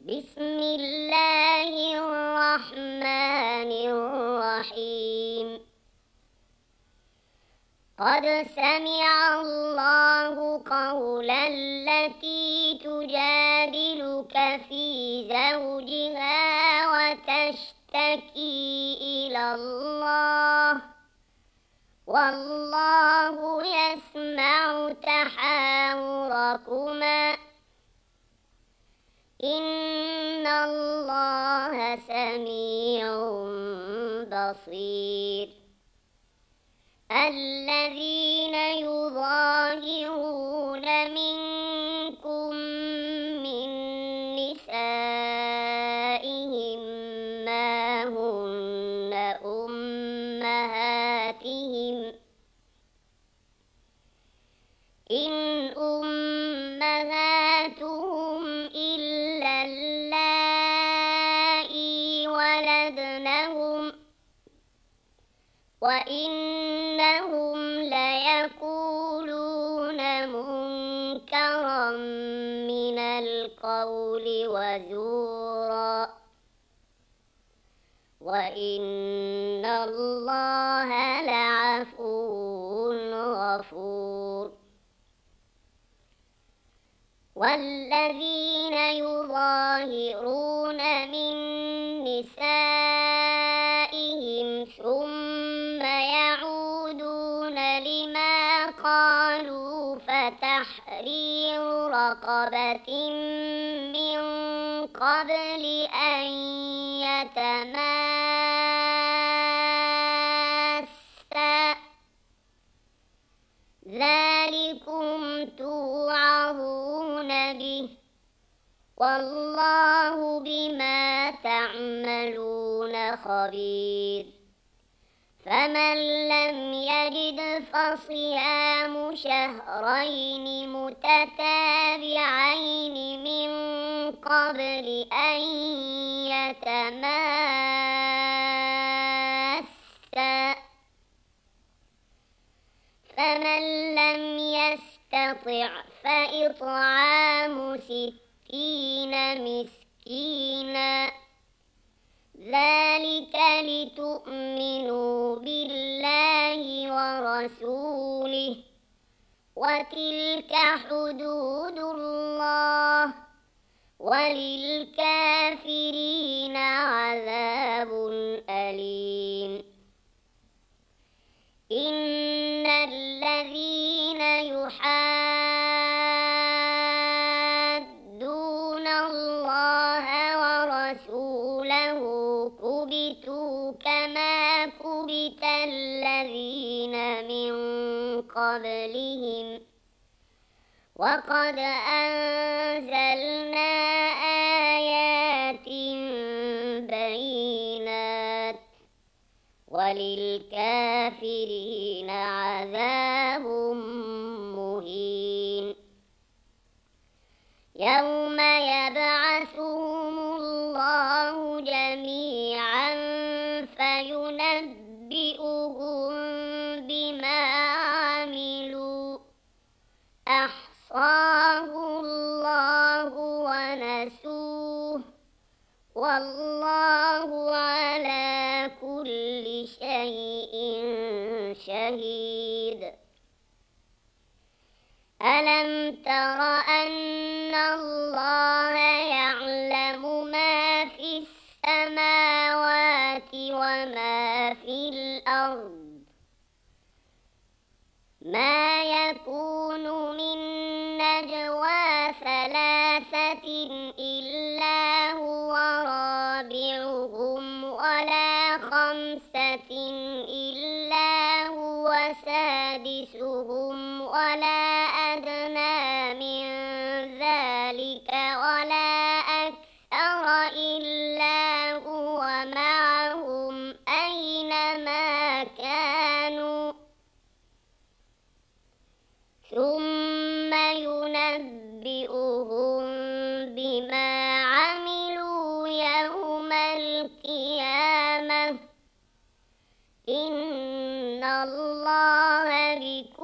بسم الله الرحمن الرحيم. قد سمع الله قول التي تجادلك في زوجها وتشتكي إلى الله والله يسمع تحاوركما إن الله سميع بصير. الذين يظاهرون منكم من نسائهم ما هن أمهاتهم إن أمهاتهم إلا اللائي ولدنهم وإنهم ليقولون منكرا من القول وزورا وإن الله لعفو غفور. والذين يظاهرون من نسائهم ثم يعودون لما قالوا فتحرير رقبة من قبل أن يتماسا ذلكم توعظون به والله بما تعملون خبير. فمن لم يجد فصيام شهرين متتابعين من قبل أن يتماسا فمن لم يستطع فإطعام 60 مسكينا ذلك لتؤمنوا بالله ورسوله وتلك حدود الله وللكافرين عذاب أليم. إن الذين يحادون الله ورسوله كبتوا كما كبت الذين من قبلهم وقد أنزلنا آيات بينات وللكافرين عذاب مهين. يوم يبعثهم الله جميعا فينبئهم بما عملوا أحصاه الله ونسوه والله على كل شيء شهيد. ألم تر أن الله يعلم ما في السماوات وما في الأرض ما يكون من نجوى 3 إلا هو رابعهم ولا 5 إلا هو سادسهم ولا أدنى من ذلك ولا أكثر إلا هو معهم أينما كانوا ثم ينبئهم بما عملوا يوم القيامة إن الله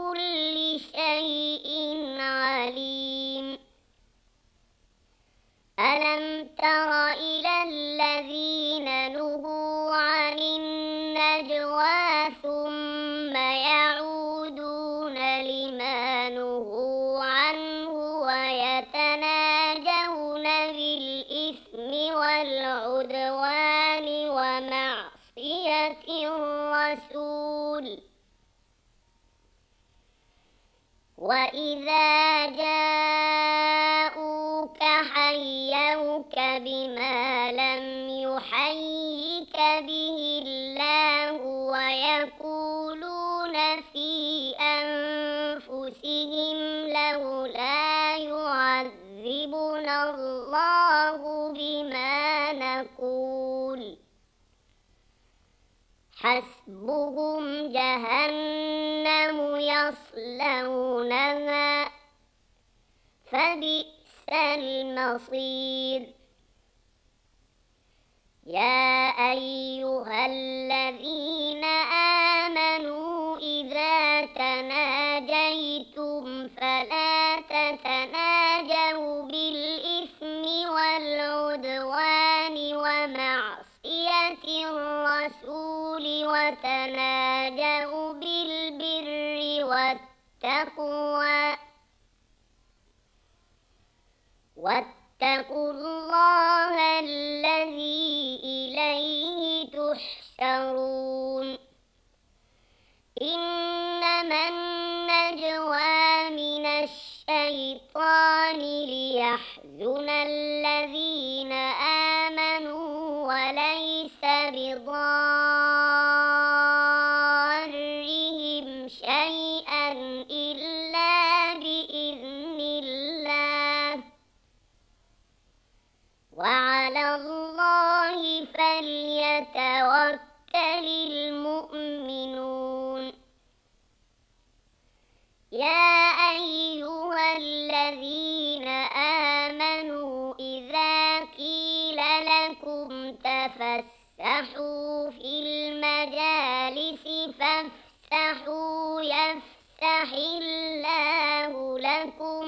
بكل شيء عليم. ألم تر إلى الذين نهوا عن النجوى ثم يعودون لما نهوا عنه ويتناجون بالإثم والعدوان ومعصية الرسول وإذا جاءوك حيوك بما لم يحيك به الله ويقولون في أنفسهم لولا يعذبنا الله بما نقول حسبهم جهنم يصلونها فبئس المصير يا أيها الذين آمنوا إذا تناجيتم فلا تتناجوا بالإثم والعدوان ومعصية الرسول وتناجوا بالبر والتقوى واتقوا الله الذي إليه تحشرون إنما النجوى من الشيطان ليحزن الذين آمنوا وليس بضارهم شيئا إلا بإذن الله وعلى الله فليتوكل المؤمنون يا أيها الذين آمنوا إذا قيل لكم تفسحوا في المجالس فافسحوا يفسح الله لكم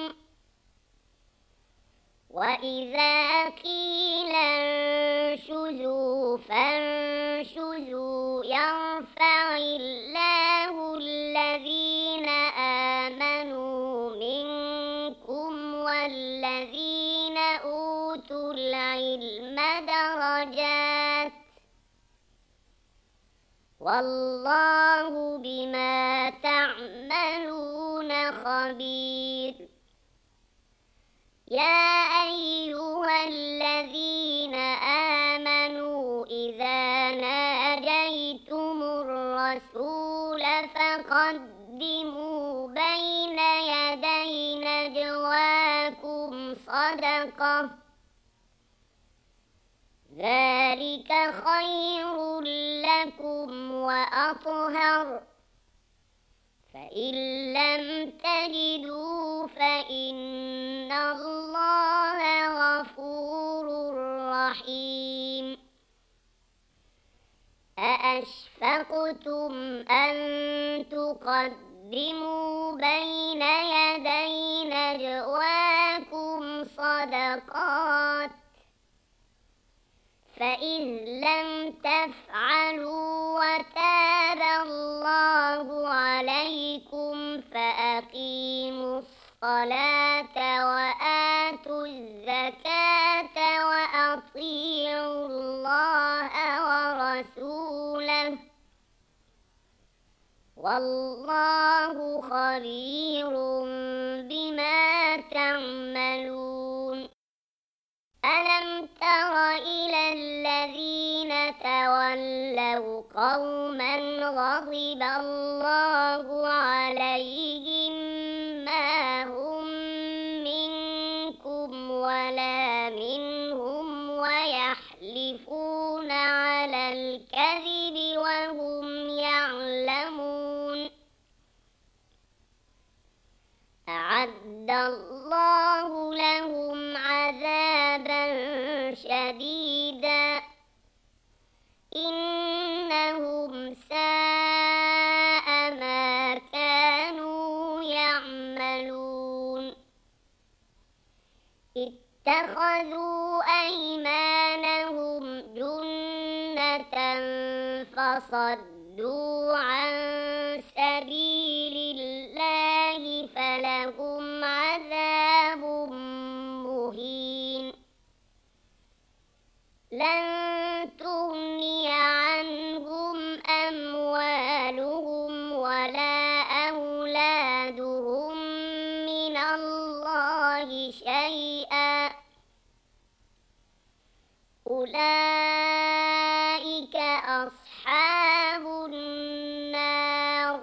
وإذا قيل انشزوا فانشزوا يرفع الله الذين آمنوا منكم والذين أوتوا العلم درجات والله بما تعملون خبير يا أيها الذين آمنوا إذا ناجيتم الرسول فقدموا بين يدي نجواكم صدقة ذلك خير لكم وأطهر فإن لم تجدوا فإن الله غفور رحيم أأشفقتم أن تقدموا بين يدي نجواكم صدقات فإذ لم تفعلوا وتاب الله عليكم فأقيموا الصلاة وآتوا الزكاة وأطيعوا الله ورسوله والله خبير بما تعملون ألم تر إلى الذين تولوا قوما غضب الله عليهم ما هم منكم ولا منهم ويحلفون على الكذب وهم يعلمون أعد الله لهم عذابا شديدا إنهم ساء ما كانوا يعملون اتخذوا فصدوا عن سبيل الله فلهم عذاب مهين لن تغني عنهم أموالهم ولا أولادهم من الله شيئا أولئك أصحاب النار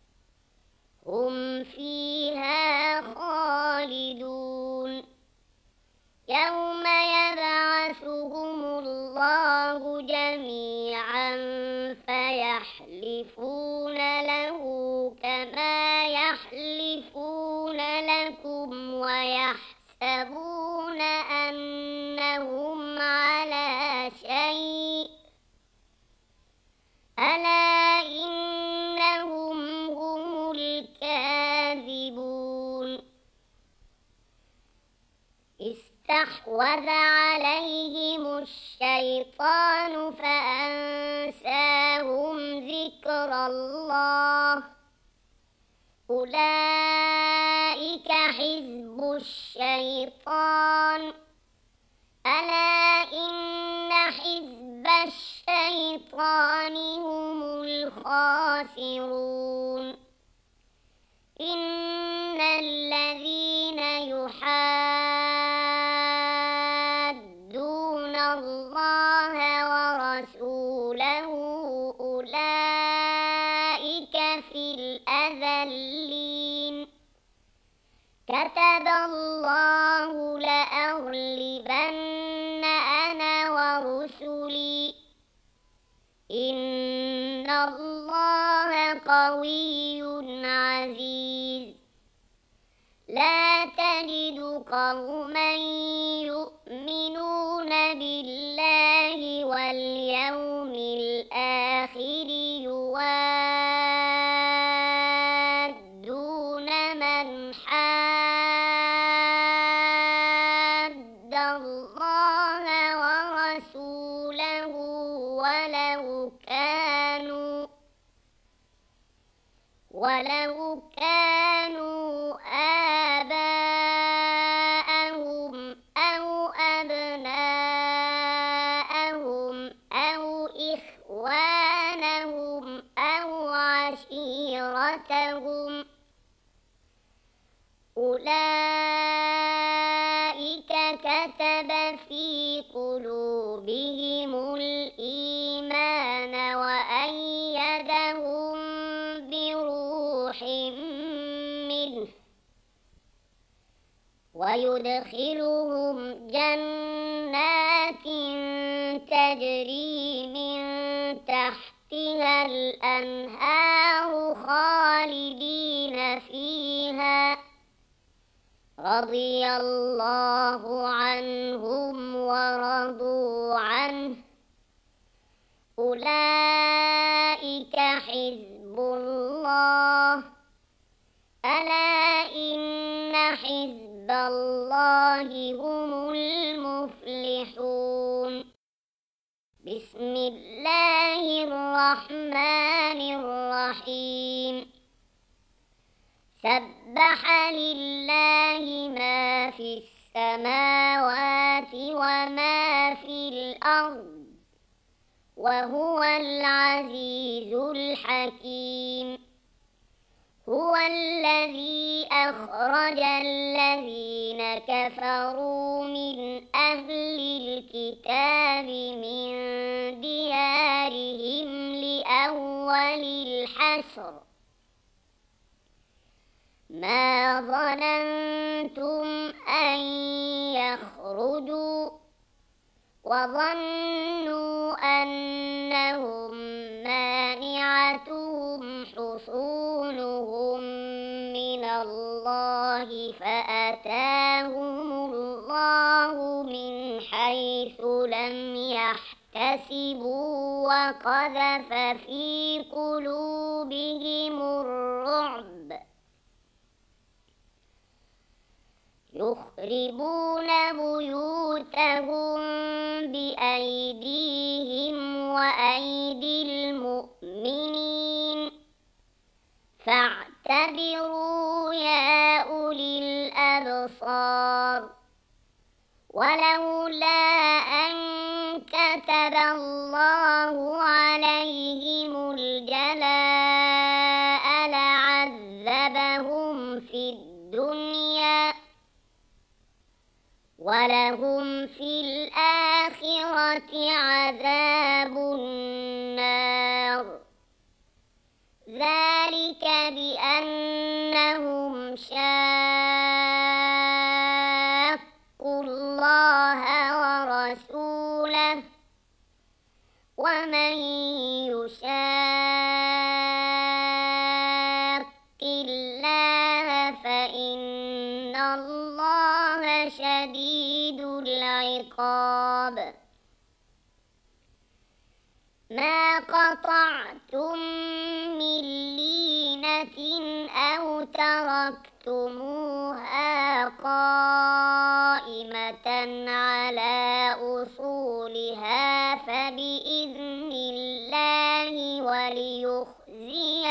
هم فيها خالدون يوم يبعثهم الله جميعا فيحلفون له كما يحلفون لكم ويحسبون أنهم على شيء ألا إنهم هم الكاذبون استحوذ عليهم الشيطان فأنساهم ذكر الله أولئك حزب الشيطان ألا إن حزب الشيطان هم الخاسرون إن الذين يحادون الله ورسوله أولئك في الأذلين كتب الله لأغلبن أنا ورسلي إن الله قوي عزيز لا تجد قوما يؤمنون بالله واليوم الآخر يوادون من حاد الله ورسوله ولو كانوا آباءهم أو أبناءهم أو إخوانهم أو عشيرتهم أولئك كتب في قلوبهم الإيمان وأيدهم بروح منه ويدخلهم جنات تجري من تحتها الأنهار خالدين فيها رضي الله عنهم ورضوا عنه أولئك حزب الله ألا إن حزب الله هم المفلحون بسم الله الرحمن الرحيم سبح لله ما في السماوات وما في الأرض وهو العزيز الحكيم هو الذي أخرج الذين كفروا من أهل الكتاب من ديارهم لأول الحشر ما ظننتم أن يخرجوا وظنوا أنهم مانعتهم حصونهم من الله فأتاهم الله من حيث لم يحتسبوا وقذف في قلوبهم الرعب يخربون بيوتهم بأيديهم وأيدي المؤمنين فاعتبروا يا أولي الأبصار ولولا أن كتب الله عليهم الجلاء لعذبهم في الدنيا ولهم في الآخرة عذاب النار ذلك بأنهم شاقوا الله ورسوله ومن يشاق الله فإن الله شديد العقاب ما قطعتم من لينة أو تركتموها قائمة على أصولها فبإذن الله وليخزي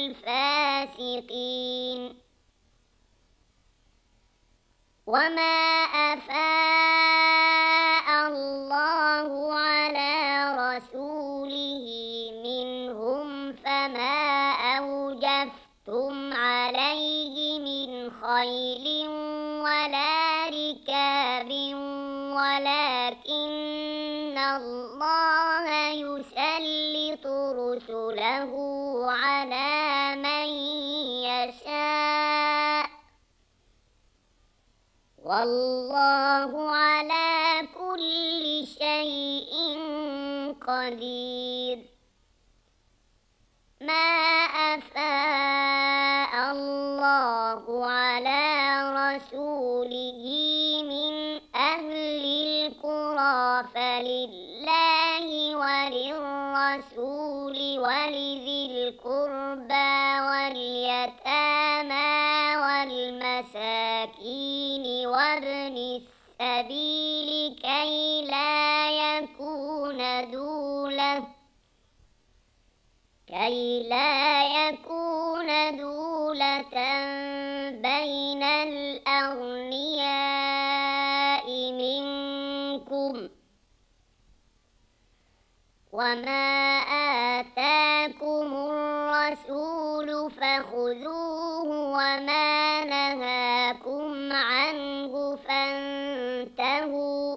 الفاسقين وما أفاء الله على رسوله منهم فما أوجفتم عليه من خيل ولا ركاب ولكن الله يسلط رسله على من يشاء والله على كل شيء قدير ما أفاء الله على رسوله من أهل القرى فلله وللرسول ولذي القربى واليتامى والمساكين وابن السبيل كي لا يكون دولة بين الأغنياء منكم وما آتاكم الرسول فخذوه وما نهاكم عنه فانتهوا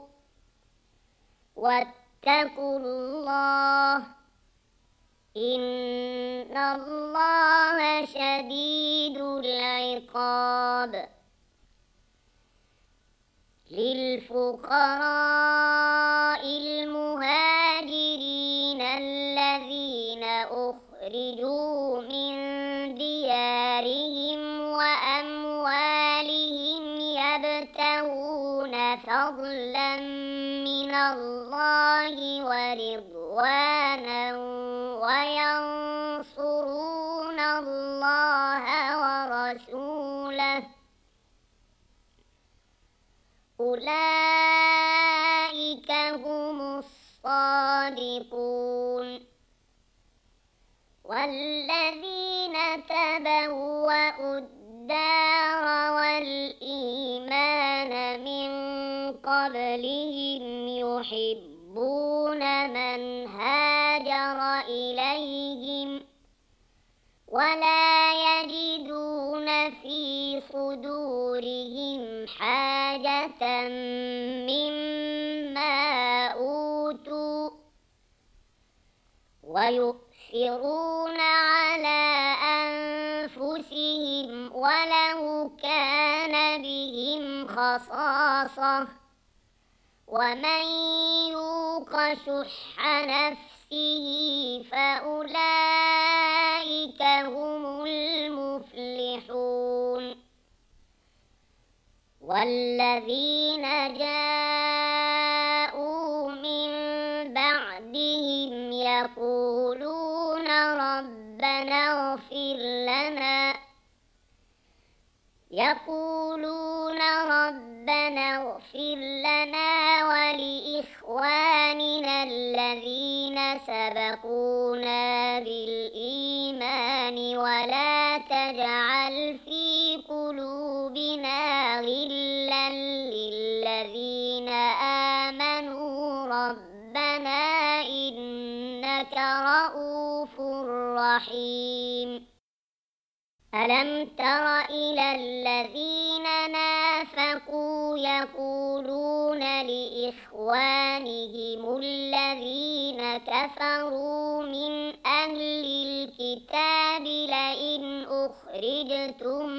واتقوا الله إن الله شديد العقاب للفقراء المهاجرين الذين أخرجوا من ديارهم وأموالهم يبتغون فضلا من الله ورضوانا وينصرون الله ورسوله أولئك هم الصادقون والذين تبوأوا الدار والإيمان من قبلهم يحبون من هاجر إليهم ولا يجدون في صدورهم حاجة مما أوتوا ويؤثرون على أنفسهم ولو كان بهم خصاصة ومن يوق شح نفسه فأولئك هم المفلحون والذين جاءوا من بعدهم يقولون ربنا اغفر لنا ولإخواننا لإخواننا الذين سبقونا بالإيمان ولا تجعل في قلوبنا غلا للذين آمنوا ربنا إنك رؤوف رحيم. ألم تر إلى الذين نافقوا يقولون لإخوانهم الذين كفروا من أهل الكتاب لئن أخرجتم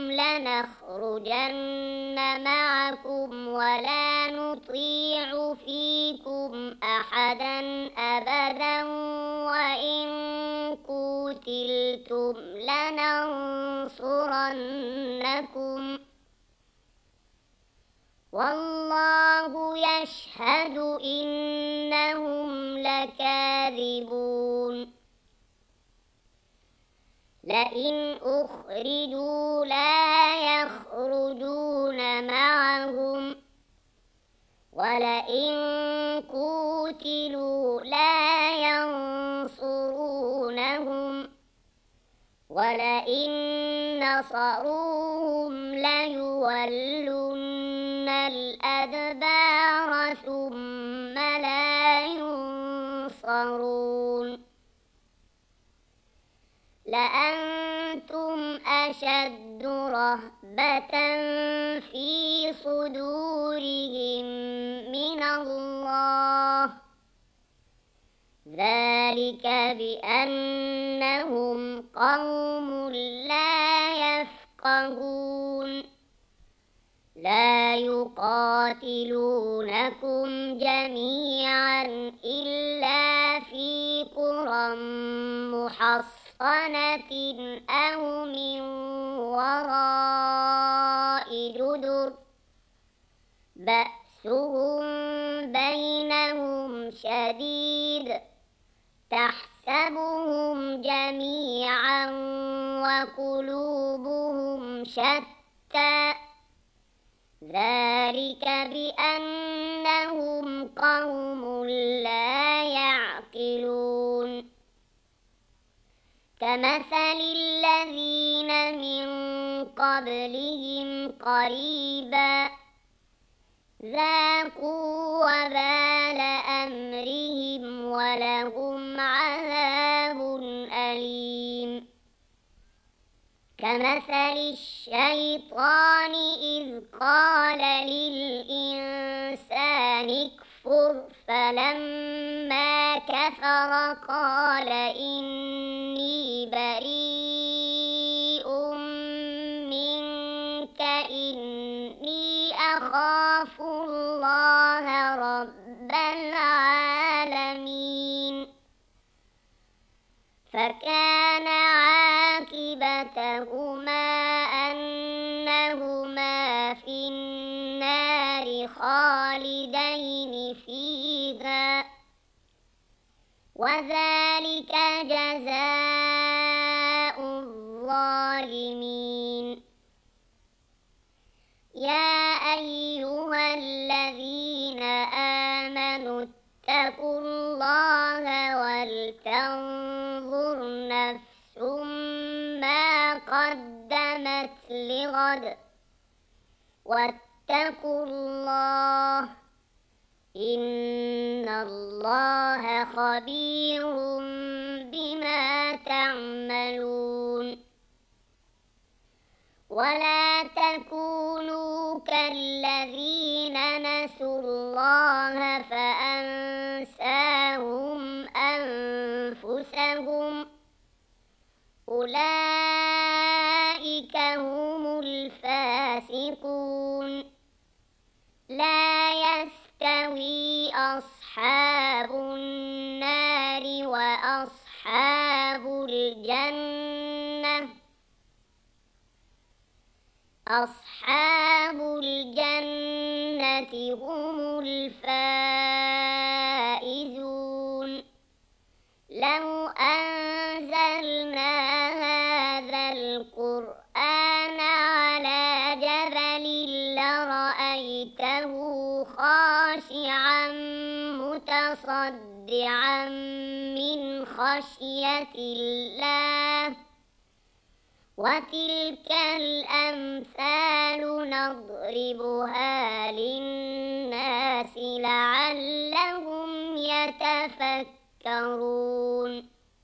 لنخرجن معكم ولا نطيع فيكم أحدا أبدا وإن قتلتم لننصرنكم والله يشهد إنهم لكاذبون. لئن أخرجوا لا يخرجون معهم ولئن قتلوا لا ينصرونهم ولئن نصروهم ليولن الأدبار ثم لا ينصرون. لأنتم أشد رهبة في صدورهم من الله ذلك بأنهم قوم لا يفقهون. لا يقاتلونكم جميعا إلا في قرى محصنة أو من وراء جدر بأسهم بينهم شديد تحسبهم جميعا وقلوبهم شتى ذلك بأنهم قوم لا يعقلون. كمثل الذين من قبلهم قريبا ذاقوا وبال أمرهم ولهم عذاب أليم. كمثل الشيطان إذ قال للإنسان اكفر فلما كفر قال إني بريء منك إني أخاف الله رب العالمين. فكان عاقبتهما أنهما في النار خالدين فيها وذلك جزاء الظالمين. يا أيها الذين آمنوا اتقوا الله ولتنظر نفس ما قدمت لغد واتقوا الله إن الله خبير بما تعملون. ولا تكونوا كالذين نسوا الله فأنساهم أنفسهم أولئك هم الفاسقون. لا يستوي أصحاب النار وأصحاب الجنة أصحاب الجنة هم الفائزون. لو أنزلنا هذا القرآن على جبل لرأيته خاشعا متصدعا مصدعا من خشية الله وتلك الأمثال نضربها للناس لعلهم يتفكرون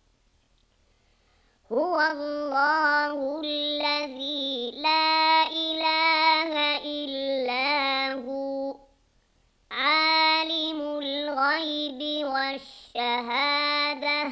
هو الله الذي لا إله إلا هو عالم الغيب والشهادة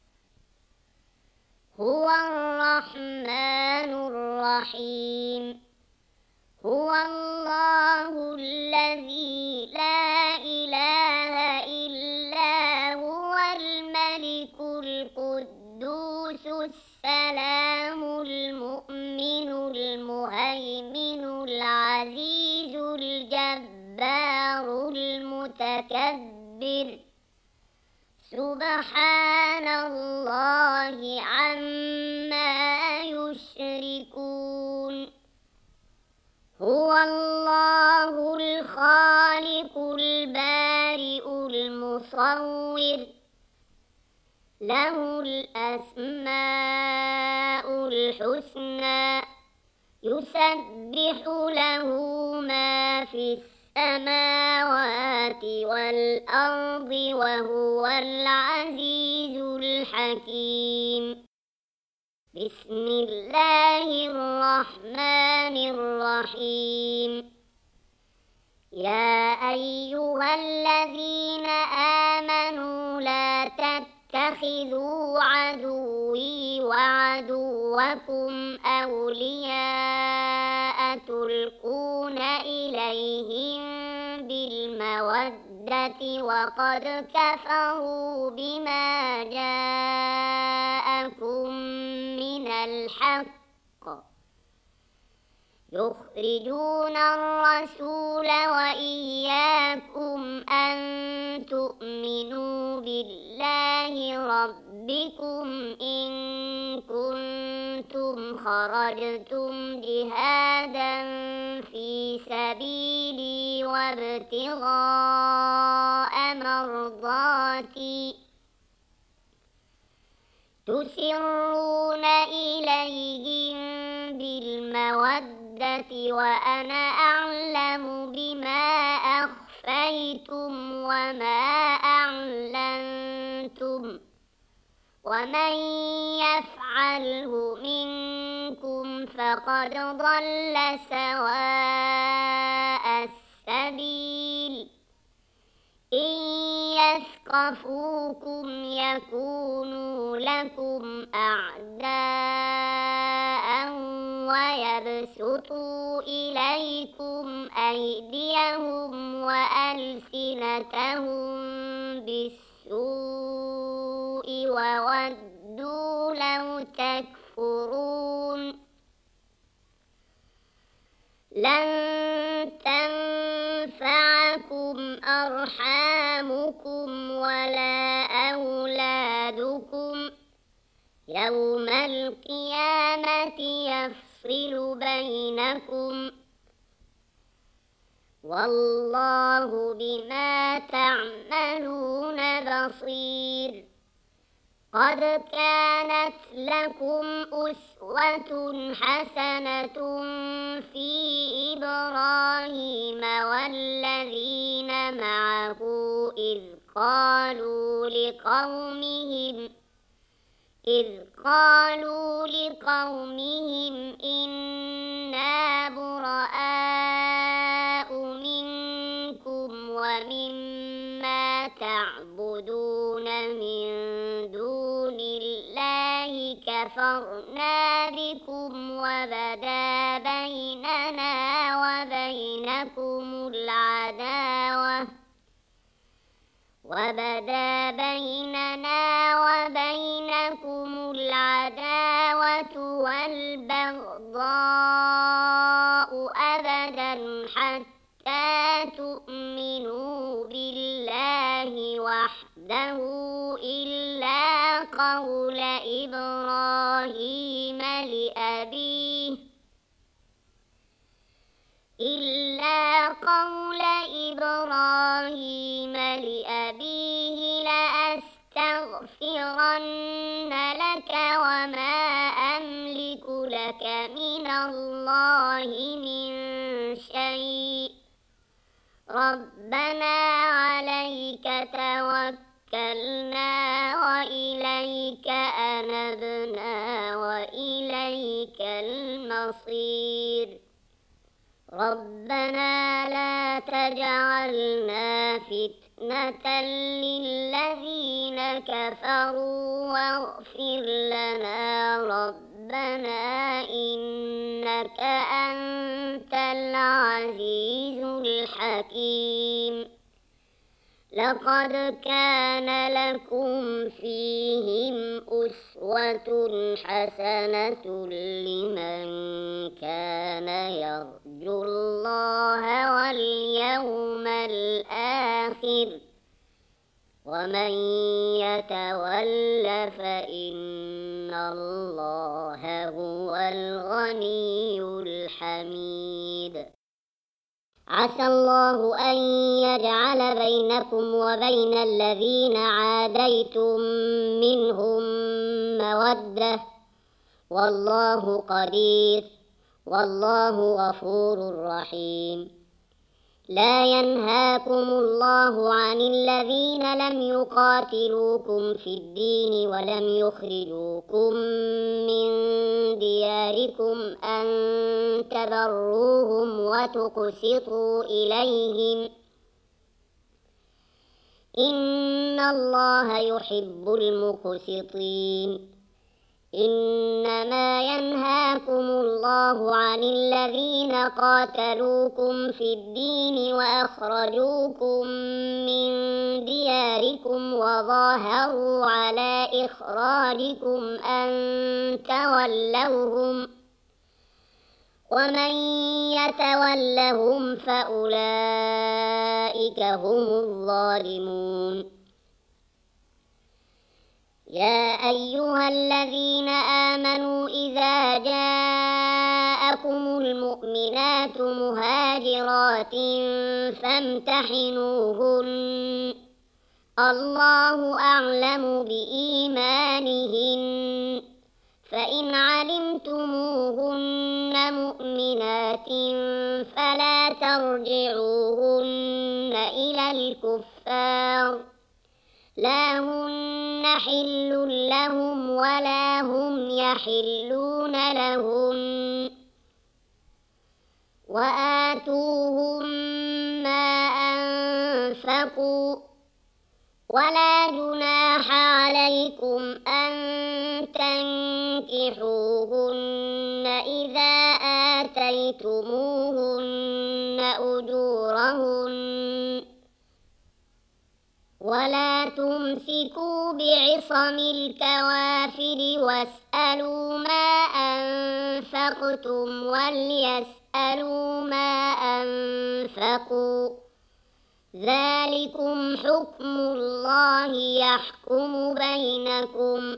هو الرحمن الرحيم هو الله الذي لا إله إلا هو الملك القدوس السلام المؤمن المهيمن العزيز الجبار المتكبر سبحان الله عما يشركون هو الله الخالق البارئ المصور له الأسماء الحسنى يسبح له ما في السماوات والأرض وهو العزيز الحكيم بسم الله الرحمن الرحيم يا أيها الذين آمنوا لا تتخذوا عدوي وعدوكم أولياء تلقون إليهم بالمودة وقد كفروا بما جاءكم من الحق يخرجون الرسول وإياكم أن تؤمنوا بالله ربكم إن كنتم خرجتم جهادا في سبيلي وابتغاء مرضاتي تسرون إليهم بالمودة وأنا أعلم بما أخفيتم وما أعلنتم ومن يفعله منكم فقد ضل سواء السبيل إن يثقفوكم يكونوا لكم أعداء ويبسطوا إليكم أيديهم وألسنتهم بالسوء وودوا لو تكفرون لن تنفعكم أرحامكم ولا أولادكم يوم القيامة يفصل بينكم والله بما تعملون بصير قد كانت لكم أسوة حسنة في إبراهيم والذين معه إذ قالوا لقومهم إنا براء منكم ومما تعبدون من دون الله كفرنا بكم وبدا بيننا وبينكم العداوة والبغضاء أبدا حتى تؤمنوا بالله وحده إلا قول إبراهيم لأبيه لأستغفرن لك وما أملك لك من الله من شيء ربنا عليك توكلنا وإليك أنبنا وإليك المصير ربنا لا تجعلنا فتنة للذين كفروا واغفر لنا ربنا إنك أنت العزيز الحكيم لقد كان لكم فيهم أسوة حسنة لمن كان يرجو الله واليوم الآخر ومن يتول فإن الله هو الغني الحميد عسى الله أن يجعل بينكم وبين الذين عاديتم منهم مودة والله قدير والله غفور رحيم لا ينهاكم الله عن الذين لم يقاتلوكم في الدين ولم يخرجوكم من دياركم أن تبروهم وتقسطوا إليهم إن الله يحب المقسطين إنما ينهاكم الله عن الذين قاتلوكم في الدين وأخرجوكم من دياركم وظاهروا على إخراجكم أن تولوهم ومن يتولهم فأولئك هم الظالمون يا أيها الذين آمنوا إذا جاءكم المؤمنات مهاجرات فامتحنوهن الله أعلم بإيمانهن فإن علمتموهن مؤمنات فلا ترجعوهن إلى الكفار لا هن حل لهم ولا هم يحلون لهن وآتوهم ما أنفقوا ولا جناح عليكم أن تنكحوهن إذا آتيتموهن أجورهن ولا تمسكوا بعصم الكوافر واسألوا ما أنفقتم وليسألوا ما أنفقوا ذلكم حكم الله يحكم بينكم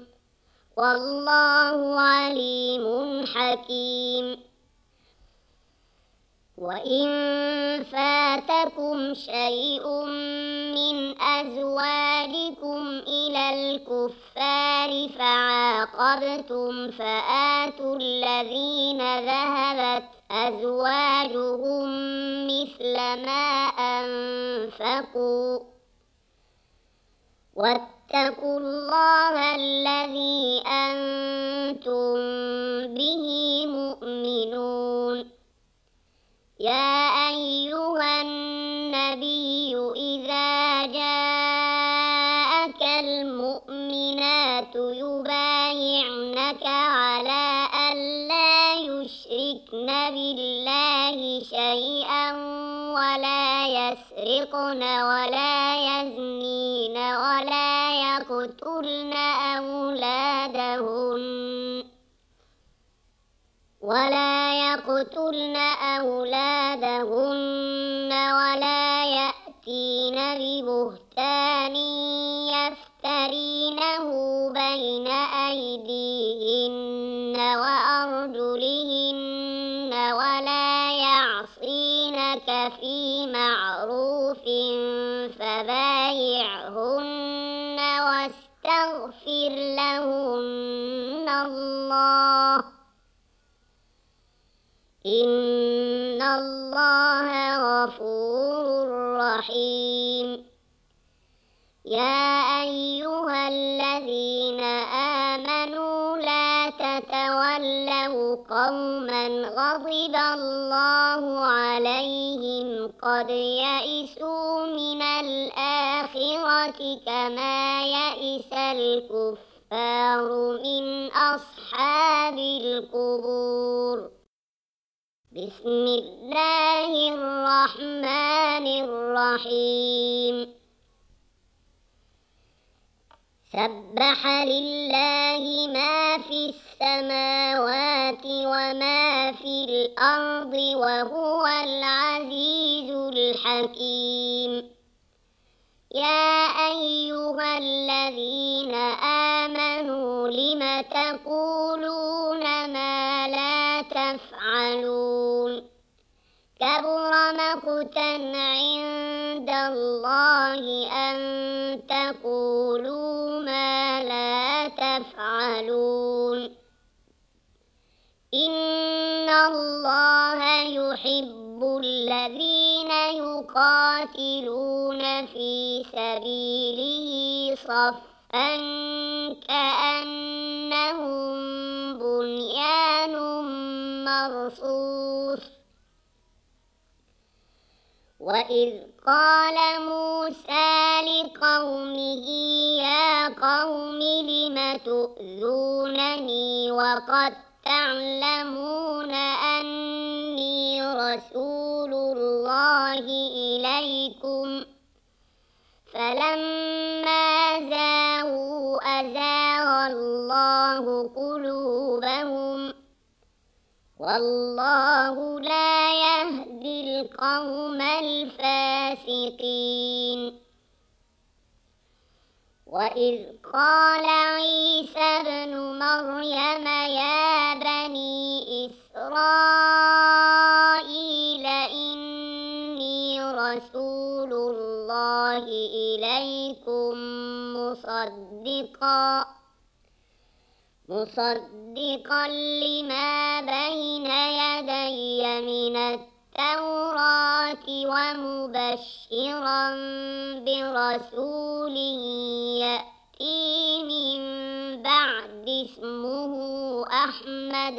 والله عليم حكيم وإن فاتكم شيء من أزواجكم إلى الكفار فعاقبتم فآتوا الذين ذهبت أزواجهم مثل ما أنفقوا واتقوا الله الذي أنتم به مؤمنون يا أيها النبي إذا جاءك المؤمنات يبايعنك على ألا يشركن بالله شيئا ولا يسرقن ولا يزنين ولا يقتلن أولادهن ولا يأتين ببهتان يفترينه بين أيديهن وأرجلهن ولا يعصينك في معروف فبايعهن يستغفر لهن الله إن الله غفور رحيم يا أيها الذين آمنوا لا تتولوا قوما غضب الله عليهم قد يئسوا من الآخرة كما يئس الكفار من أصحاب القبور بسم الله الرحمن الرحيم سبح لله ما في السماوات وما في الأرض وهو العزيز الحكيم يا أيها الذين آمنوا لم تقولون ما لا تفعلون كبر مقتا عند الله أن تقولوا ما لا تفعلون إن الله يحب الذين يقاتلون في سبيله صفا كأنهم بنيان مرصوص وإذ قال موسى لقومه يا قوم لم تؤذونني وقد تعلمون أني رسول الله إليكم فلما زاغوا أزاغ الله قلوبهم والله لا يهدي القوم الفاسقين وإذ قال عيسى ابن مريم يا بني إسرائيل إني رسول الله إليكم مصدقا لما بين يدي من التوراة ومبشرا برسول يأتي من بعد اسمه أحمد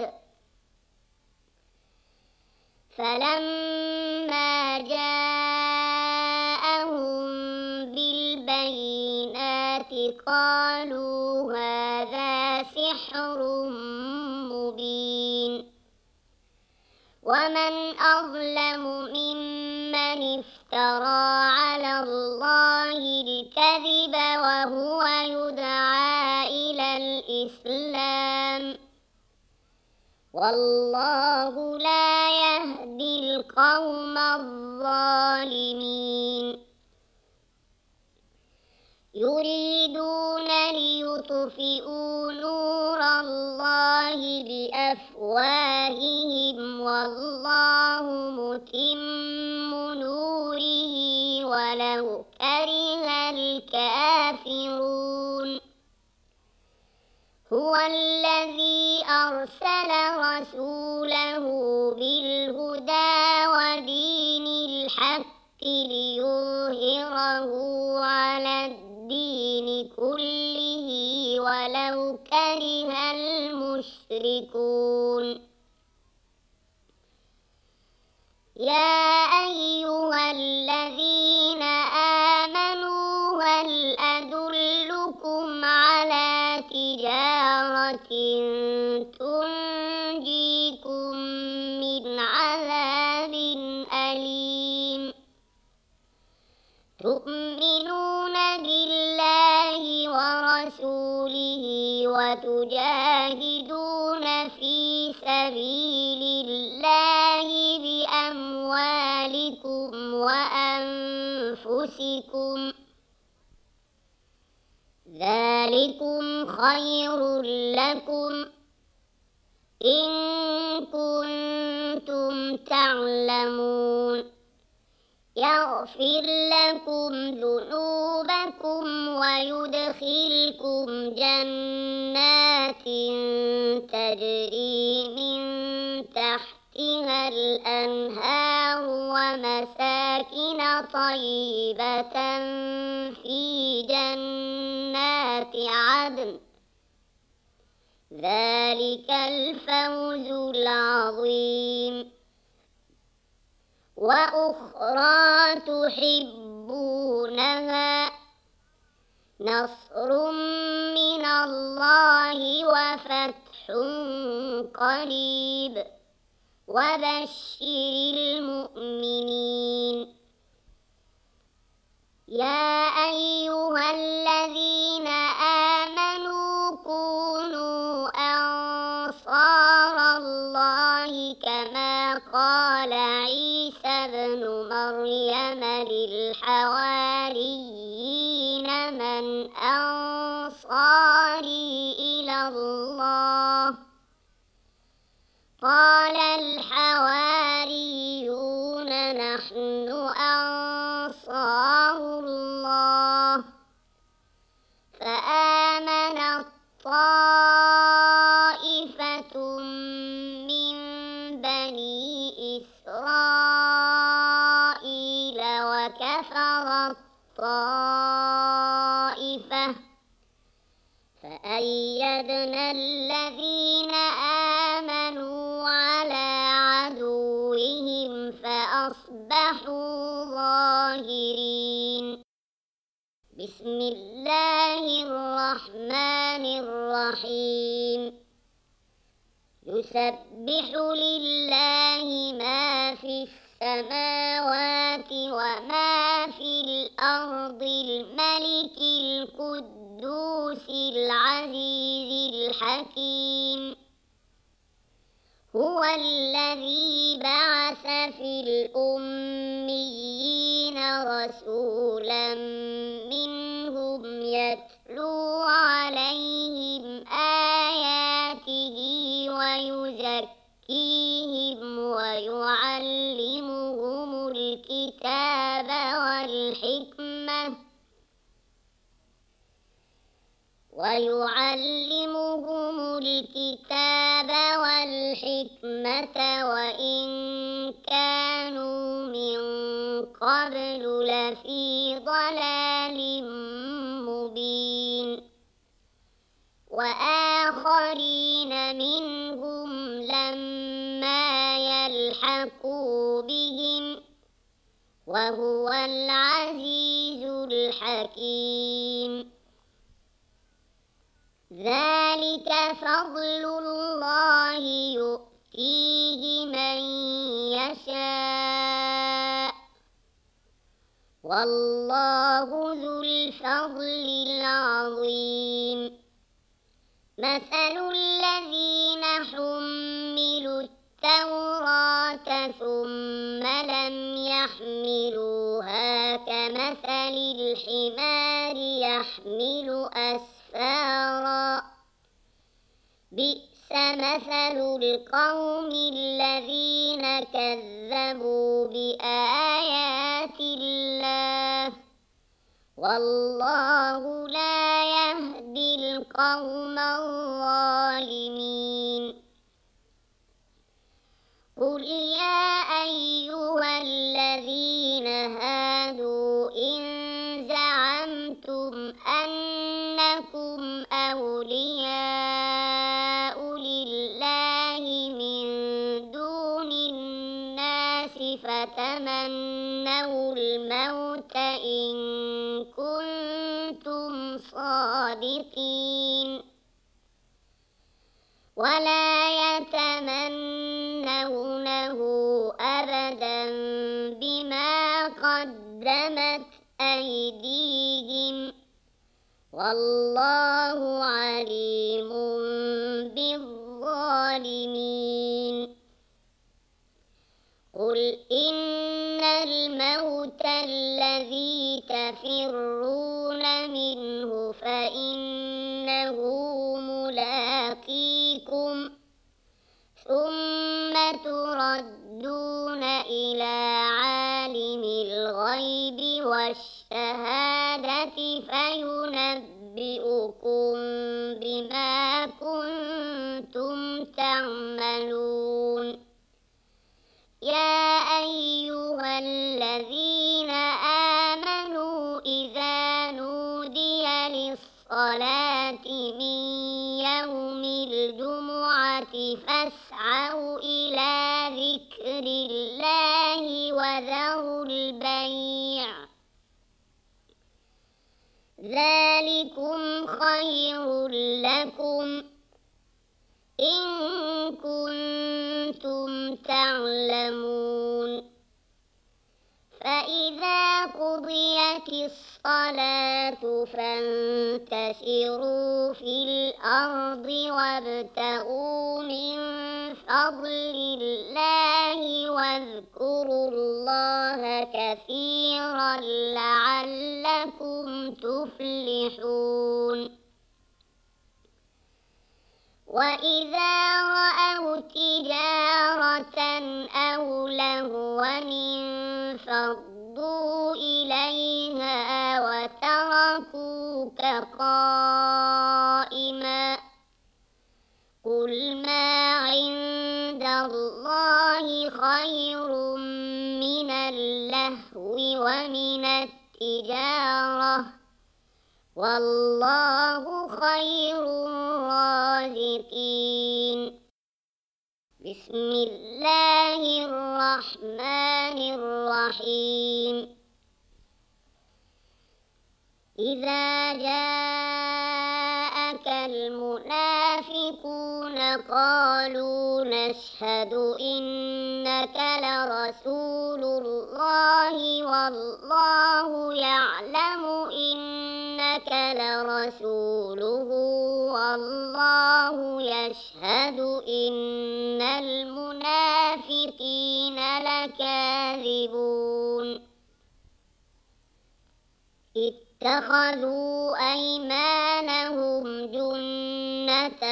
فلما جاءهم بالبينات قالوا هذا سحر مبين ومن أظلم ممن افترى على الله الكذب وهو يدعى إلى الإسلام والله لا يهدي القوم الظالمين يريدون ليطفئوا نور الله بأفواههم والله متم نوره ولو كره الكافرون هو الذي أرسل رسوله بالهدى ودين الحق ليظهره على الدين كله ولو كره المشركون يا أيها الذين آمنوا هل أدلكم على تجارة تنجيكم من عذاب أليم تؤمنون بالله ورسوله وتجاهدون في سبيل الله بأموالكم وأنفسكم ذلكم خير لكم إن كنتم تعلمون يغفر لكم ذنوبكم ويدخلكم جنات تجري من تحتها الأنهار ومساكن طيبة في جنات عدن ذلك الفوز العظيم. وأخرى تحبونها نصر من الله وفتح قريب وبشر المؤمنين. يا أيها الذين آمنوا كونوا أنصار الله كما قال عيسى ابن مريم للحواريين من أنصاري إلى الله قال الحواريون نحن أنصار الله فآمنت طائفة من بني إسرائيل وكفرت طائفة فأيدنا الذين آمنوا على عدوهم فأصبحوا ظاهرين. بسم الله الرحمن الرحيم. يسبح لله ما في السماوات وما في الأرض الملك القدوس العزيز الحكيم. هو الذي بعث في الأميين رسولا منهم يتلو عليهم آياته ويزكيهم ويعلمهم الكتاب والحكمة وإن كانوا من قبل لفي ضلال مبين. وآخرين منهم لما يلحقوا بهم وهو العزيز الحكيم. ذلك فضل الله يؤتيه من يشاء والله ذو الفضل العظيم. مثل الذين حملوا التوراة ثم لم يحملوها كمثل الحمار يحمل أسفارا بئس مثل القوم الذين كذبوا بآيات الله والله لا يهدي القوم الظالمين. قل يا أيها الذين هادوا إن زعمتم أنكم أولياء لله من دون الناس فتمنوا الموت إن كنتم صادقين ولا يتمنونه أبدا بما قدمت أيديهم والله عليم بالظالمين. قل إن الموت الذي تفرون منه فإنه ملاقيكم ثم تردون إلى عالم الغيب أنبئكم بما كنتم تعملون يا أيها الذين آمنوا إذا نودي للصلاة من يوم الجمعة فاسعوا إلى ذكر الله وذروا البيع ذلكم خير لكم إن كنتم تعلمون فإذا قضيت الصلاة فانتشروا في الأرض وابتغوا من فضل الله واذكروا الله كثيرا لعلكم تفلحون وإذا رأوا تجارة أو لهوا انفضوا إليها وتركوك قائما قل ما عند الله خير من اللهو ومن التجارة والله خير الرازقين بسم الله الرحمن الرحيم إذا جاءك المنافقون قالوا نشهد إنك لرسول الله والله يعلم إنك لرسوله والله يشهد إن المنافقين لكاذبون اتخذوا أيمانهم جنة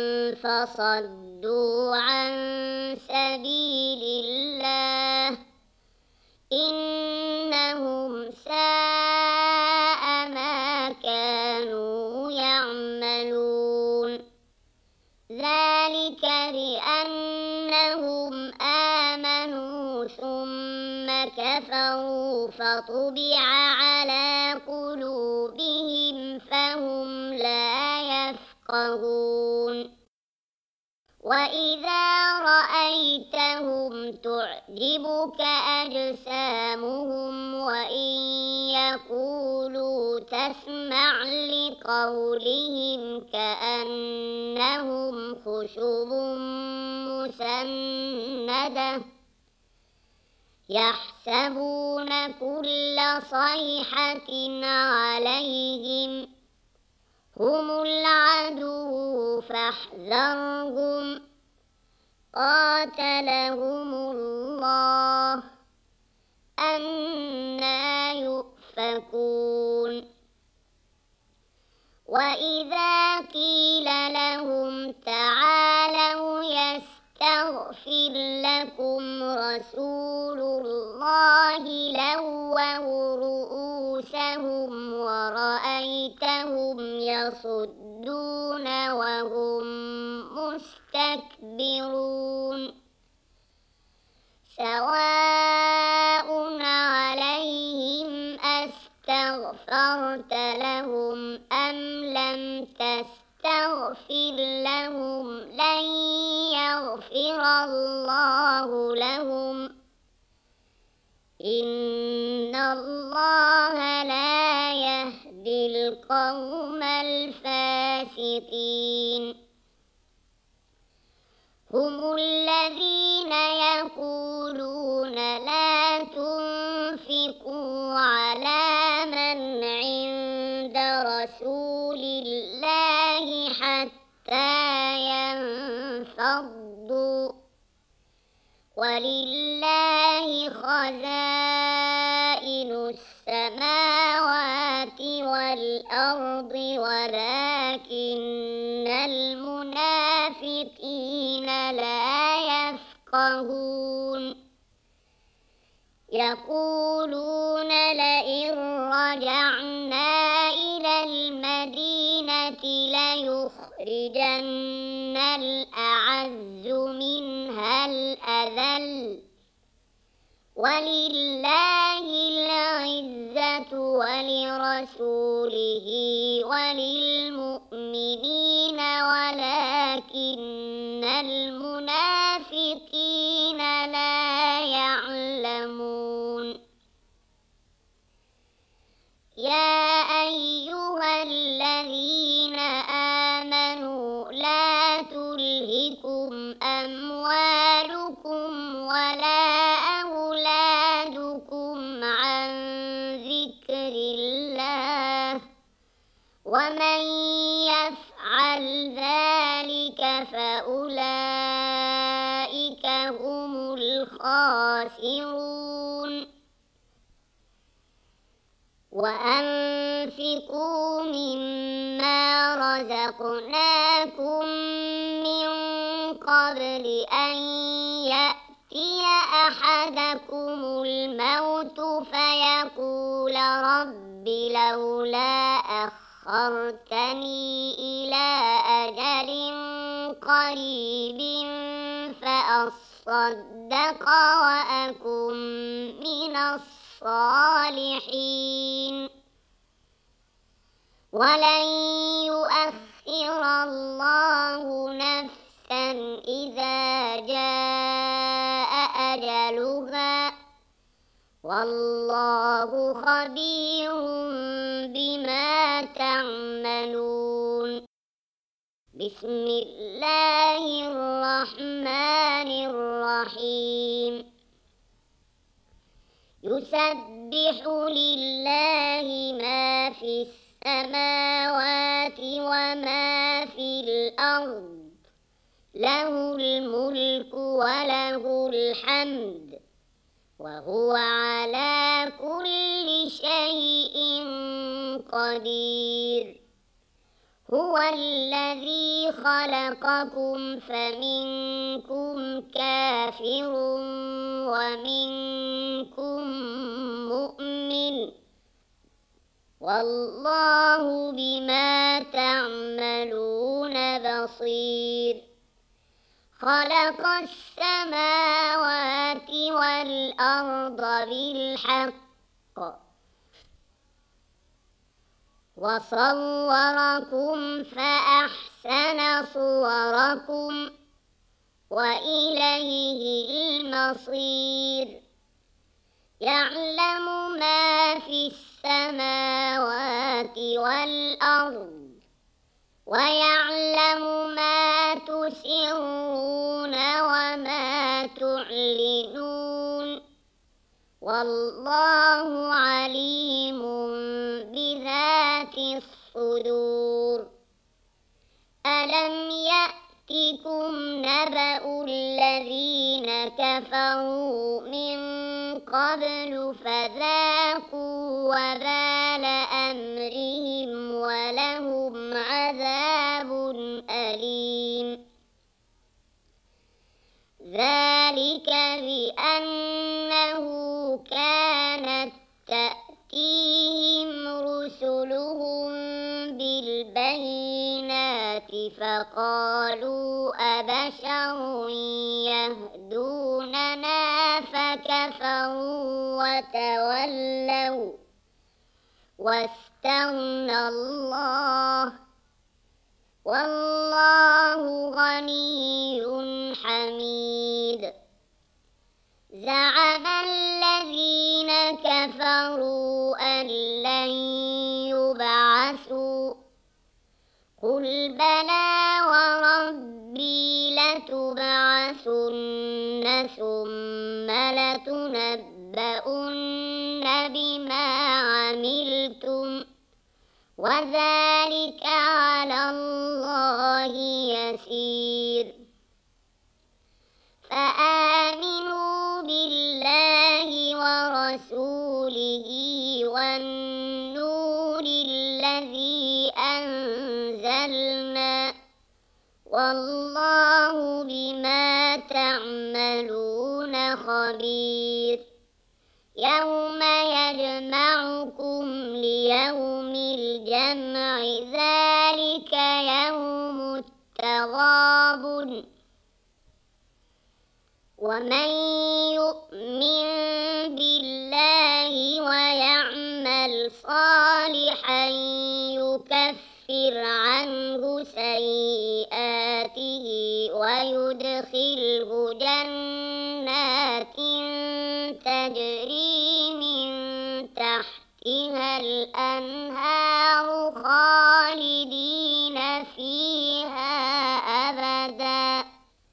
فصدوا عن سبيل الله إنهم ساء ما كانوا يعملون ذلك بأنهم آمنوا ثم كفروا فطبع على قلوبهم فهم لا يفقهون وإذا رأيتهم تعجبك أجسامهم وإن يقولوا تسمع لقولهم كأنهم خشب مسندة يحسبون كل صيحة عليهم هم العدو فاحذرهم قاتلهم الله أنى يؤفكون وإذا قيل لهم تعالوا يستغفر لكم رسول الله لووا رؤوسهم ورأيتهم يصدون وهم مستكبرون سواء عليهم أستغفرت لهم أم لم تستغفر لهم لن يغفر الله لهم إن الله لا يهدي القوم الفاسقين هم الذين يقولون لا تنفقوا على من عند رسول الله حتى ينفضوا ولله خزائن السماوات والأرض ولكن المنافقين لا يفقهون يقولون لئن رجعنا إلى المدينة ليخرجن الأعز منها الأذل ولله العزة ولرسوله وللمؤمنين ولكن المنافقين لا يعلمون يا أيها الذين آمنوا لا تلهكم أموالكم ولا أولادكم عن ذكر الله ومن يفعل ذلك فأولئك هم الخاسرون وأنفقوا مما رزقناكم من قبل أن يأتي أحدكم الموت فيقول رب لولا أخرتني إلى أجل قريب فأصدق وأكن من الصالحين ولن يؤخر الله نفسا إذا جاء أجلها والله خبير بما تعملون بسم الله الرحمن الرحيم يسبح لله ما في السماوات وما في الأرض له الملك وله الحمد وهو على كل شيء قدير هو الذي خلقكم فمنكم كافر ومنكم مؤمن والله بما تعملون بصير خلق السماوات والأرض بالحق وصوركم فأحسن صوركم وإليه المصير يعلم ما في السماوات والأرض ويعلم ما تسرون وما تعلنون والله عليم بذات الصدور ألم يأتكم نبأ الذين كفروا من قبل فذاقوا وبال أمرهم ولهم عذاب أليم ذلك بأنه كانت تأتيهم رسلهم بالبينات فقالوا أبشر يهدوننا فكفروا وتولوا واستغنى الله والله غني حميد زعم الذين كفروا أن لن يبعثوا قل بلى وربي لتبعثن ثم لتنبؤن بما عملتم وذلك على الله يسير فآمنوا بالله ورسوله والنور الذي أنزلنا والله بما تعملون خبير يوم يجمعكم ليوم الجمع ذلك يوم التغابن ومن يؤمن بالله ويعمل صالحا يكفر عنه سيئاته ويدخله جنات تجري من تحتها الأنهار خالدين فيها أبدا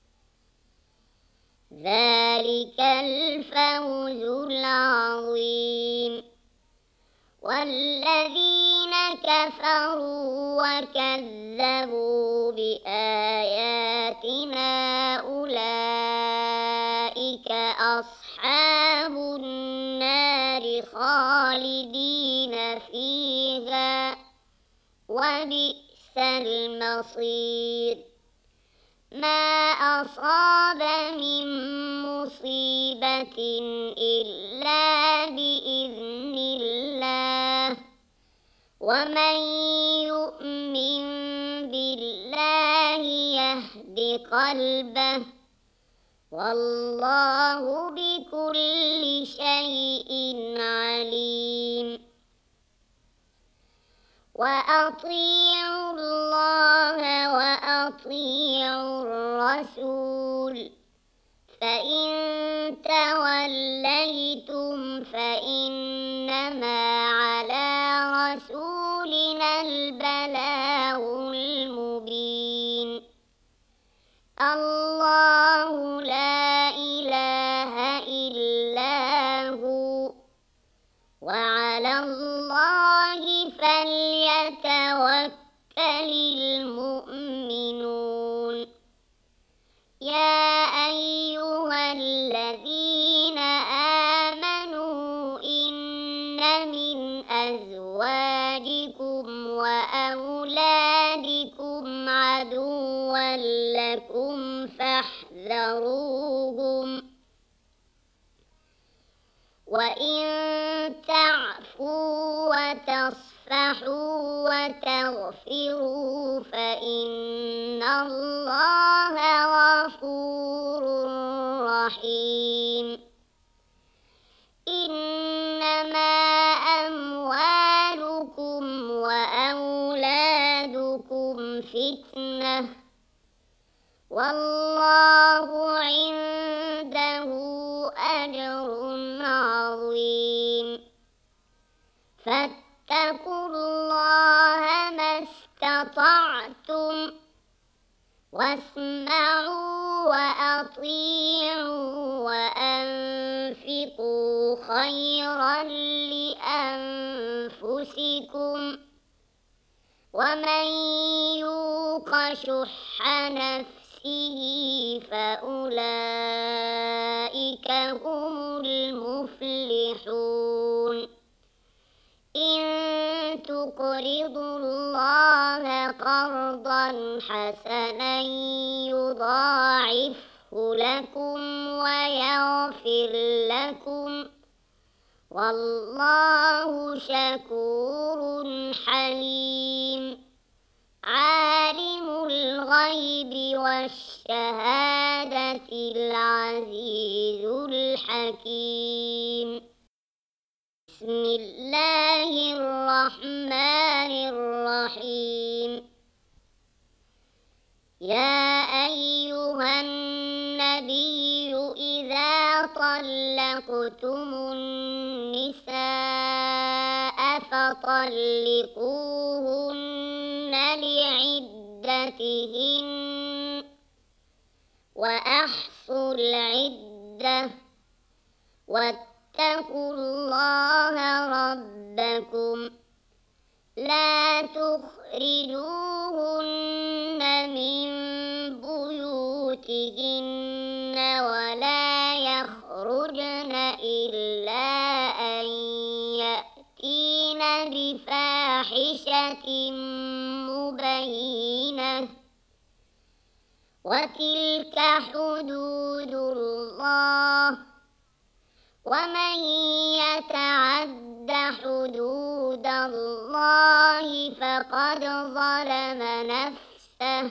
ذلك الفوز العظيم والذين كفروا وكذبوا بآياتنا أولئك أصحاب النار خالدين فيها وبئس المصير ما أصاب من مصيبة إلا بإذن الله ومن يؤمن بالله يهد قلبه والله بكل شيء عليم وأطيعوا الله وأطيعوا الرسول فإن توليتم فإنما على رسولنا البلاغ المبين الله لا إله إلا هو وعلى الله فليتوكل المؤمنون يا أيها الذين آمنوا إن من أزواجكم وأولادكم عدوا لكم فاحذروهم وإن تعفوا وتصفحوا وتغفروا فإن الله غفور رحيم إنما أموالكم وأولادكم فتنة والله عنده أجر عظيم فاتقوا الله ما استطعتم واسمعوا وأطيعوا وأنفقوا خيرا لأنفسكم ومن يوق شح نفسه فأولئك هم المفلحون إن تقرضوا الله قرضا حسنا يضاعفه لكم ويغفر لكم والله شكور حليم عالم الغيب والشهادة العزيز الحكيم بسم الله الرحمن الرحيم يا أيها النبي إذا طلقتم النساء فطلقوهن لعدتهن وأحصوا العدة واتقوا الله ربكم لا تخرجوهن من بيوتهن ولا يخرجن إلا أن يأتين بفاحشة مبينة وتلك حدود الله ومن يتعد حدود الله فقد ظلم نفسه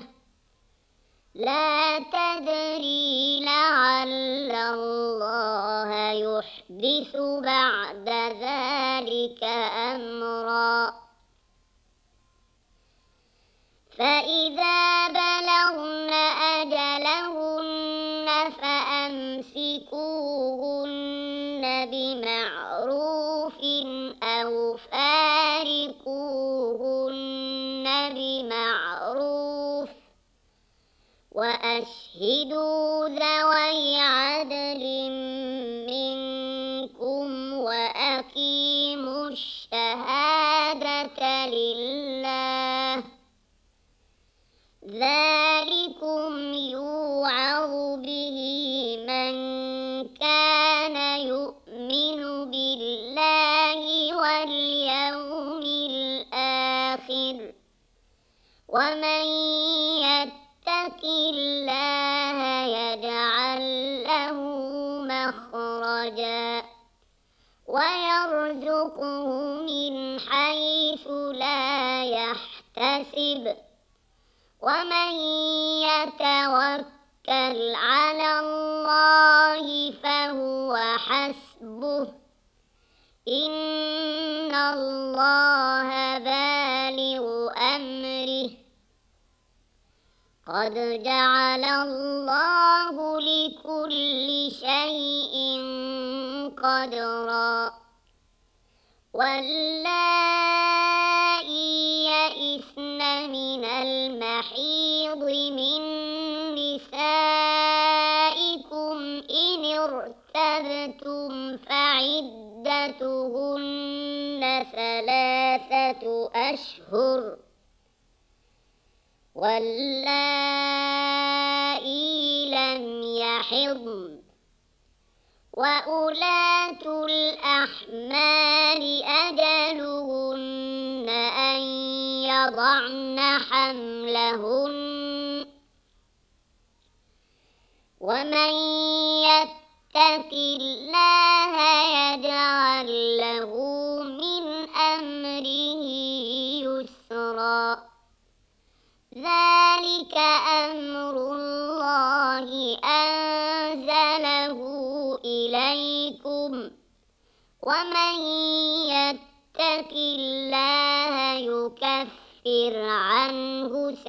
لا تدري لعل الله يحدث بعد ذلك أمرا فإذا بلغن أجلهن فأمسكوهن بمعروف أو فارقوهن بمعروف وأشهدوا ذوي عدل منكم وأقيموا الشهادة لله ذلكم يوعظ به من كان يؤمن بالله واليوم الآخر ومن يتق الله يجعل له مخرجا ويرزقه من حيث لا يحتسب ومن يتوكل على الله فهو حسبه إن الله بالغ أمره قد جعل الله لكل شيء قدرا واللائي يئسن من المحيض من نسائكم إن ارتبتم فعدتهن 3 أشهر واللائي لم يحضن وأولاة الأحمال أجلهن أن يضعن حملهن ومن يتق الله يجعل له من أمره يسرا ذلك أمر الله أنزله إليكم ومن يتق الله يكفر عنه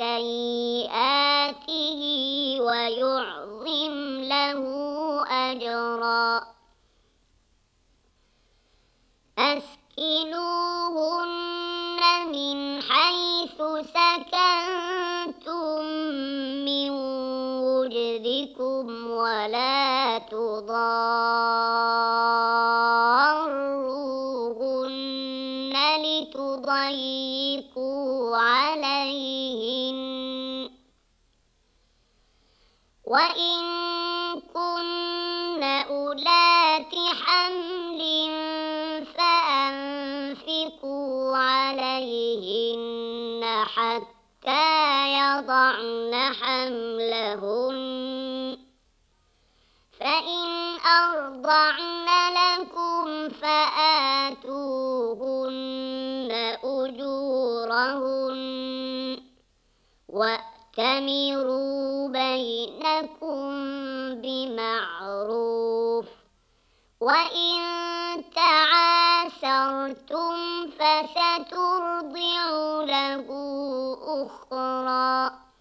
سيئاته ويعظم له أجرا أسكنوهن من حيث سكنتم من وجدكم ولا تضاروهن لتضيقوا عليهن وإن كن أولات حمل فأنفقوا عليهن حتى يضعن حملهن فإن أرضعن لكم فآتوهن أجورهن وأتمروا بينكم بمعروف وإن تعاسرتم فسترضع له أخرى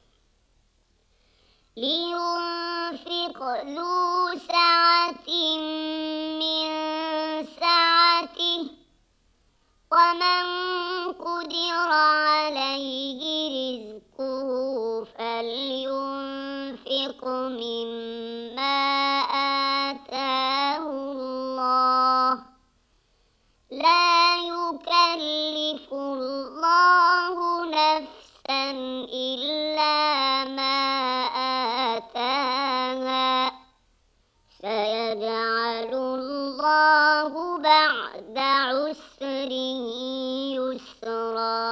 لينفق ذو سعة من سعته ومن قدر عليه رزقه فلينفق مما آتاه الله لا يكلف الله نفسا إلا ما آتاها سيجعل الله بعد عسر يسرا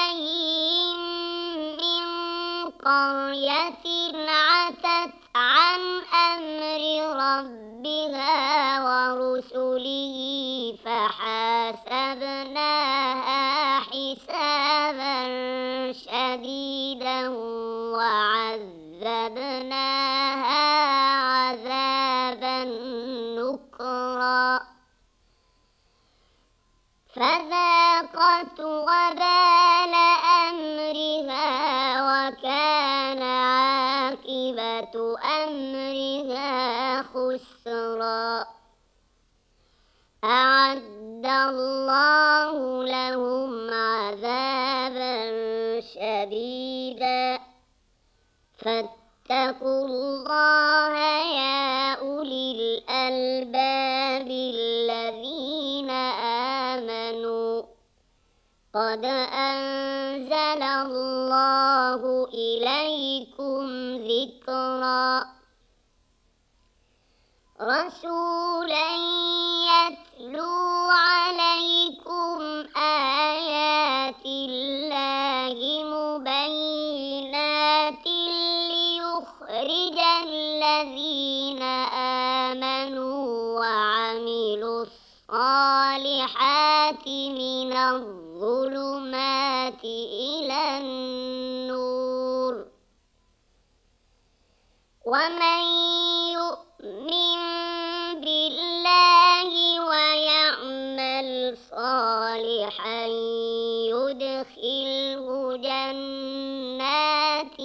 وكأين من قرية عتت عن عن أمر ربها ورسله فحاسبناها حسابا شديدا وعذبناها عذابا نكرا فذاقت وبال أمرها وكان عاقبة أمرها خسرا أعد الله لهم عذابا شديدا فاتقوا الله يا أولي الألباب الذين آمنوا قد أنزل الله إليكم ذكرا رسولا يتلو عليكم آيات الله مبينات ليخرج الذين آمنوا وعملوا الصالحات من الظلمات إلى النور ومن يؤمن بالله ويعمل صالحا يدخله جنات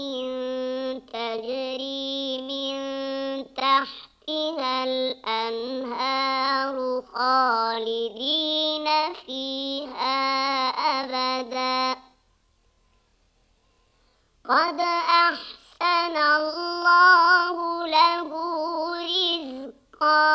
تجري من تحتها الأنهار خالدين فيها أبدا قد أحسن الله له رزقا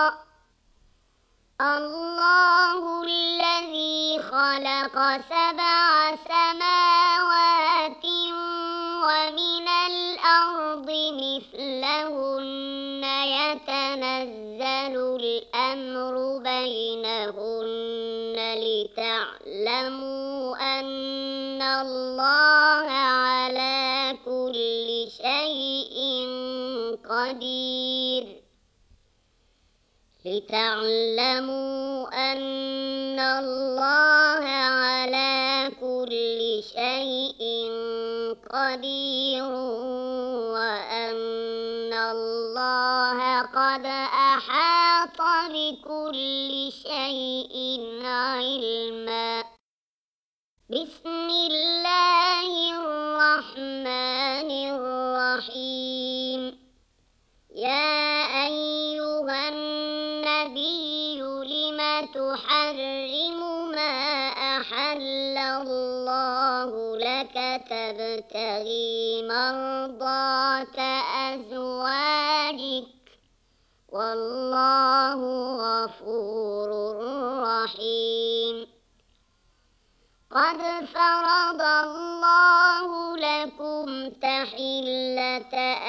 الله الذي خلق 7 سماوات ومن الأرض مثلهن يتنزل الأمر بينهن لتعلموا أن الله على كل شيء قدير لتعلموا أن الله على كل شيء قدير وأن الله قد أحاط بكل شيء علما بسم الله الرحمن الرحيم يا أيها النبي لم تحرم ما أحل الله لك تبتغي مرضات أزواجك والله غفور رحيم قد فرض الله لكم تحلة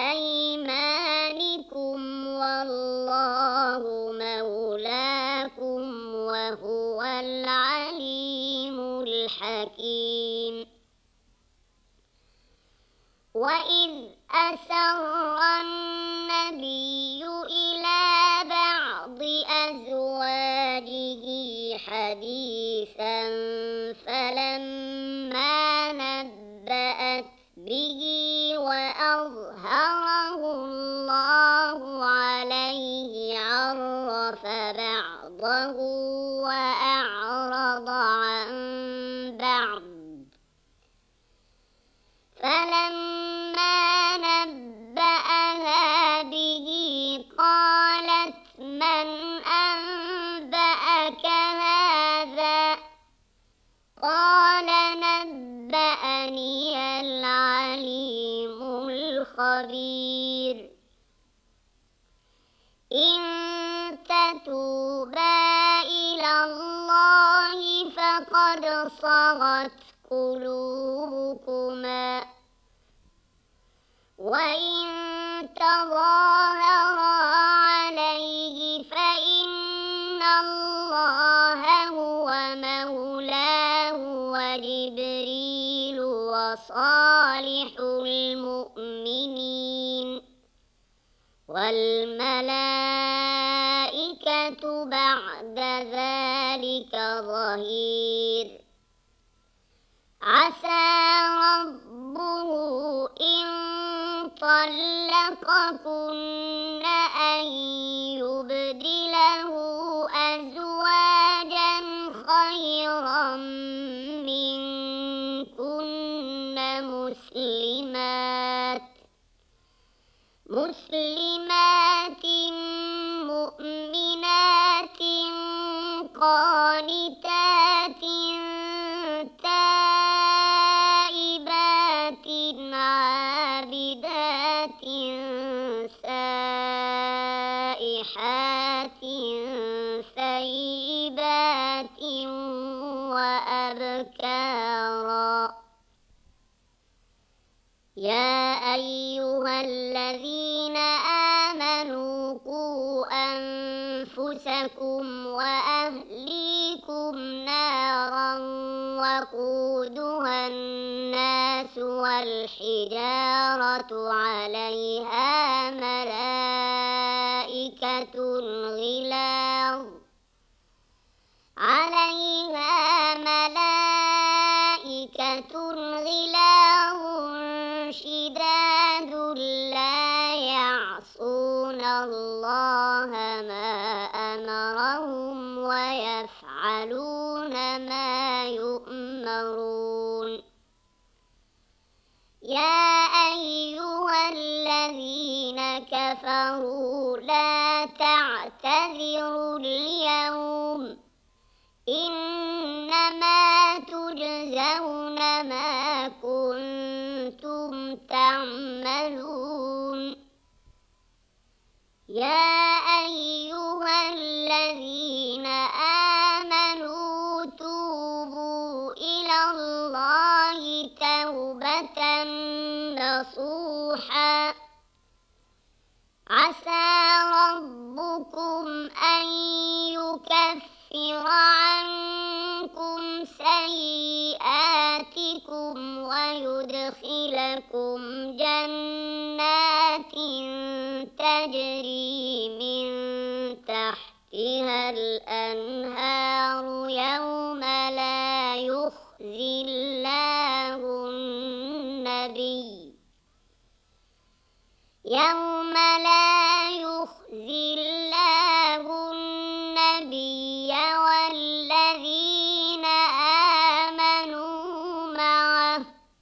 أيمانكم والله مولاكم وهو العليم الحكيم وإذ أسر النبي إلى بعض أزواجه حديثا فلما نبأت به وأظهره الله عليه عرف بعضه وأعرض عن بعض فلما نبأها به قالت من أنبأك هذا قال نبأني العليم الخبير إن تتوبا إلى الله فقد صغت قلوبكما وإن تظاهرا عليه فإن الله هو مولاه وجبريل وصالح المؤمنين والملائكة بعد ذلك ظهير عسى ربه إن طلقكن أن يبدله أزواجا خيرا منكن مسلمات مؤمنات قانتات تائبات عابدات سائحات ثيبات وأبكارا يا أيها الذين آمنوا قوا أنفسكم وأهليكم نارا وقودها الناس والحجارة عليها ملائكة غلاظ شداد لا يعصون الله ما أمرهم ويفعلون ما يؤمرون يا أيها الذين كفروا لا تعتذروا اليوم إنما تجزون ما كنتم تعملون يا أيها الذين آمنوا توبوا إلى الله توبة نصوحا عسى ربكم أن يكفر عنكم سيئاتكم ويدخلكم جنات تجري من تحتها الأنهار يوم لا يخزي الله النبي والذين آمنوا معه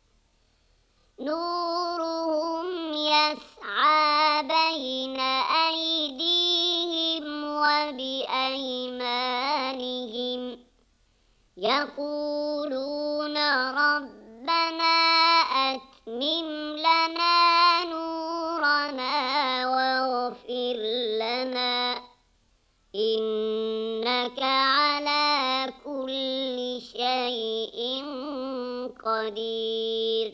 نورهم يسعى بين أيديهم وبأيمانهم يقولون ربنا أتمم لنا نورنا واغفر لنا إنك على كل شيء قدير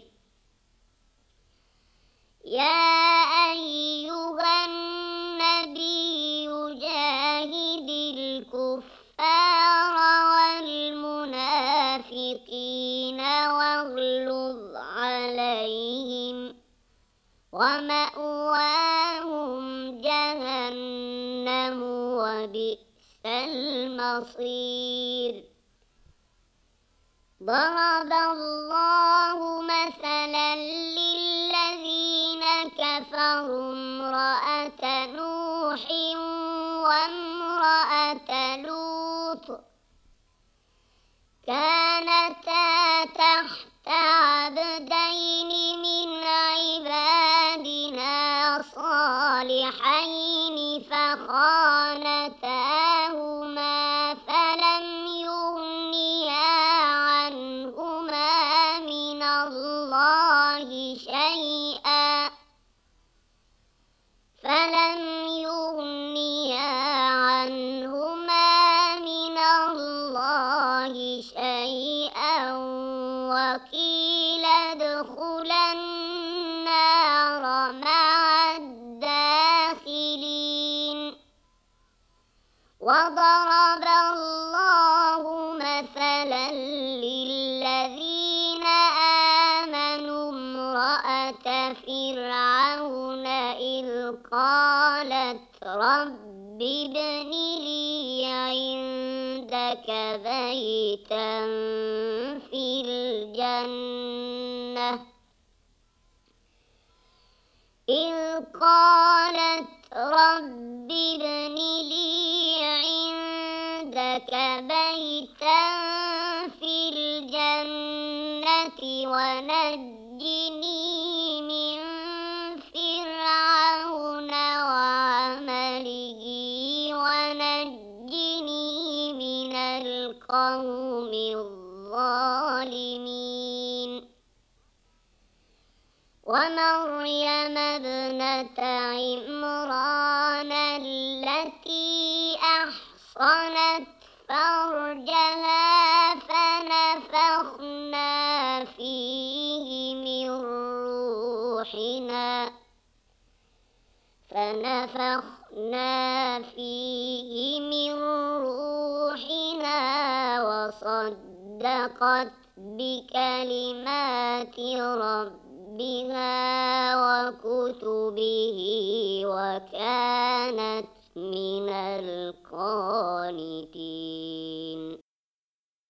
يا أيها النبي جاهد الكفار والمنافقين واغلظ عليهم ومأواهم جهنم وبئس المصير ضرب الله مثلا للذين كفروا امرأة نوح وامرأة لوط كانتا تحت عبدين من عبادنا صالحين فخانتاهما فلم يغنيا عنهما من الله شيئا وقيل ادخلا النار مع الداخلين وضرب الله مثلا للذين آمنوا امرأة فرعون إذ قالت رب ابن لي عندك بيتا في الجنة إذ قالت رب ابن لي عندك بيتا في الجنة ونجني من فرعون وعمله ونجني من القوم الظالمين ومريم ابنة عمران التي أحصنت فرجها فنفخنا فيه من روحنا وصدقت بكلمات ربها وكتبه وكانت من القانتين